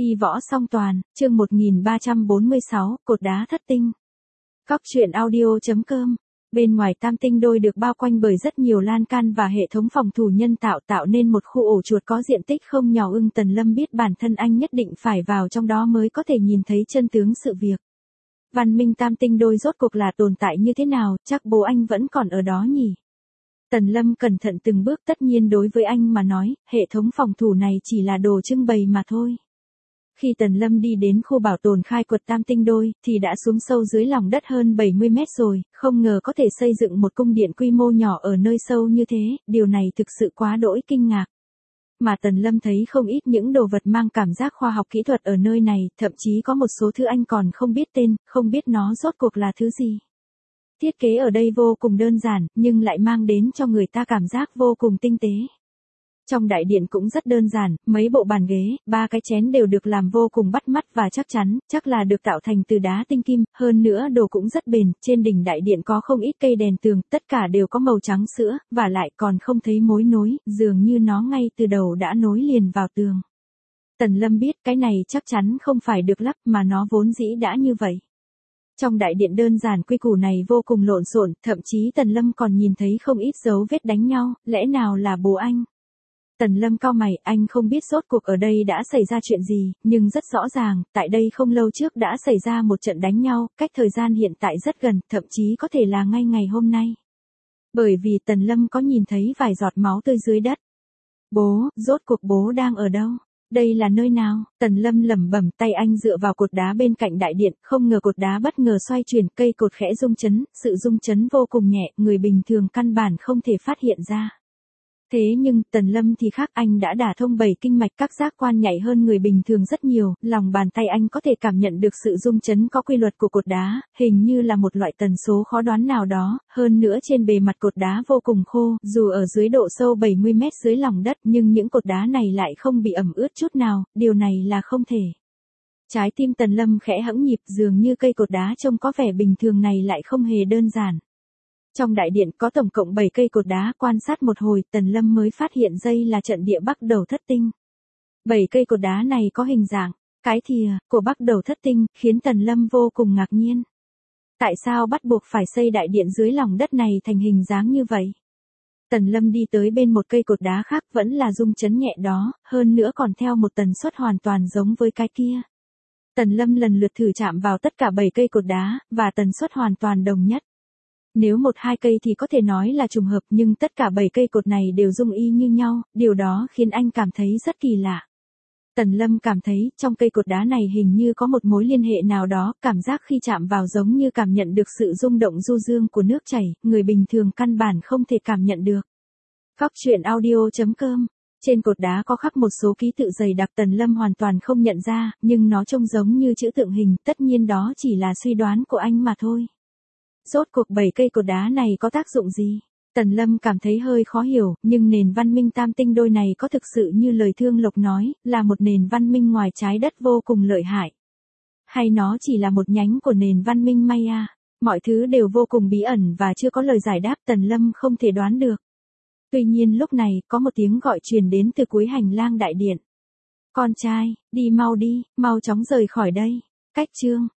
Y võ song toàn, chương 1346, cột đá thất tinh. Cóc truyện audio.com. Bên ngoài tam tinh đôi được bao quanh bởi rất nhiều lan can và hệ thống phòng thủ nhân tạo nên một khu ổ chuột có diện tích không nhỏ. Tần Lâm biết bản thân anh nhất định phải vào trong đó mới có thể nhìn thấy chân tướng sự việc. Văn minh tam tinh đôi rốt cuộc là tồn tại như thế nào, chắc bố anh vẫn còn ở đó nhỉ? Tần Lâm cẩn thận từng bước, tất nhiên đối với anh mà nói, hệ thống phòng thủ này chỉ là đồ trưng bày mà thôi. Khi Tần Lâm đi đến khu bảo tồn khai quật tam tinh đôi, thì đã xuống sâu dưới lòng đất hơn 70 mét rồi, không ngờ có thể xây dựng một cung điện quy mô nhỏ ở nơi sâu như thế, điều này thực sự quá đỗi kinh ngạc. Mà Tần Lâm thấy không ít những đồ vật mang cảm giác khoa học kỹ thuật ở nơi này, thậm chí có một số thứ anh còn không biết tên, không biết nó rốt cuộc là thứ gì. Thiết kế ở đây vô cùng đơn giản, nhưng lại mang đến cho người ta cảm giác vô cùng tinh tế. Trong đại điện cũng rất đơn giản, mấy bộ bàn ghế, 3 cái chén đều được làm vô cùng bắt mắt và chắc chắn, chắc là được tạo thành từ đá tinh kim, hơn nữa đồ cũng rất bền, trên đỉnh đại điện có không ít cây đèn tường, tất cả đều có màu trắng sữa, và lại còn không thấy mối nối, dường như nó ngay từ đầu đã nối liền vào tường. Tần Lâm biết cái này chắc chắn không phải được lắp mà nó vốn dĩ đã như vậy. Trong đại điện đơn giản quy củ này vô cùng lộn xộn, thậm chí Tần Lâm còn nhìn thấy không ít dấu vết đánh nhau, lẽ nào là bố anh? Tần Lâm cau mày, anh không biết rốt cuộc ở đây đã xảy ra chuyện gì, nhưng rất rõ ràng, tại đây không lâu trước đã xảy ra một trận đánh nhau, cách thời gian hiện tại rất gần, thậm chí có thể là ngay ngày hôm nay. Bởi vì Tần Lâm có nhìn thấy vài giọt máu tươi dưới đất. Bố, rốt cuộc bố đang ở đâu? Đây là nơi nào? Tần Lâm lẩm bẩm, tay anh dựa vào cột đá bên cạnh đại điện, không ngờ cột đá bất ngờ xoay chuyển, cây cột khẽ rung chấn, sự rung chấn vô cùng nhẹ, người bình thường căn bản không thể phát hiện ra. Thế nhưng, Tần Lâm thì khác, anh đã đả thông 7 kinh mạch, các giác quan nhạy hơn người bình thường rất nhiều, lòng bàn tay anh có thể cảm nhận được sự rung chấn có quy luật của cột đá, hình như là một loại tần số khó đoán nào đó, hơn nữa trên bề mặt cột đá vô cùng khô, dù ở dưới độ sâu 70 mét dưới lòng đất nhưng những cột đá này lại không bị ẩm ướt chút nào, điều này là không thể. Trái tim Tần Lâm khẽ hẫng nhịp, dường như cây cột đá trông có vẻ bình thường này lại không hề đơn giản. Trong đại điện có tổng cộng 7 cây cột đá, quan sát một hồi, Tần Lâm mới phát hiện đây là trận địa Bắc Đầu Thất Tinh. 7 cây cột đá này có hình dạng, cái thìa, của Bắc Đầu Thất Tinh, khiến Tần Lâm vô cùng ngạc nhiên. Tại sao bắt buộc phải xây đại điện dưới lòng đất này thành hình dáng như vậy? Tần Lâm đi tới bên một cây cột đá khác, vẫn là rung chấn nhẹ đó, hơn nữa còn theo một tần suất hoàn toàn giống với cái kia. Tần Lâm lần lượt thử chạm vào tất cả 7 cây cột đá, và tần suất hoàn toàn đồng nhất. Nếu 1-2 cây thì có thể nói là trùng hợp, nhưng tất cả 7 cây cột này đều rung y như nhau, điều đó khiến anh cảm thấy rất kỳ lạ. Tần Lâm cảm thấy, trong cây cột đá này hình như có một mối liên hệ nào đó, cảm giác khi chạm vào giống như cảm nhận được sự rung động du dương của nước chảy, người bình thường căn bản không thể cảm nhận được. Cóc truyện audio.com. Trên cột đá có khắc một số ký tự dày đặc, Tần Lâm hoàn toàn không nhận ra, nhưng nó trông giống như chữ tượng hình, tất nhiên đó chỉ là suy đoán của anh mà thôi. Rốt cuộc 7 cây cột đá này có tác dụng gì? Tần Lâm cảm thấy hơi khó hiểu, nhưng nền văn minh tam tinh đôi này có thực sự như lời Thương Lộc nói, là một nền văn minh ngoài trái đất vô cùng lợi hại? Hay nó chỉ là một nhánh của nền văn minh Maya? Mọi thứ đều vô cùng bí ẩn và chưa có lời giải đáp, Tần Lâm không thể đoán được. Tuy nhiên lúc này, có một tiếng gọi truyền đến từ cuối hành lang đại điện. Con trai, đi mau chóng rời khỏi đây. Cách chương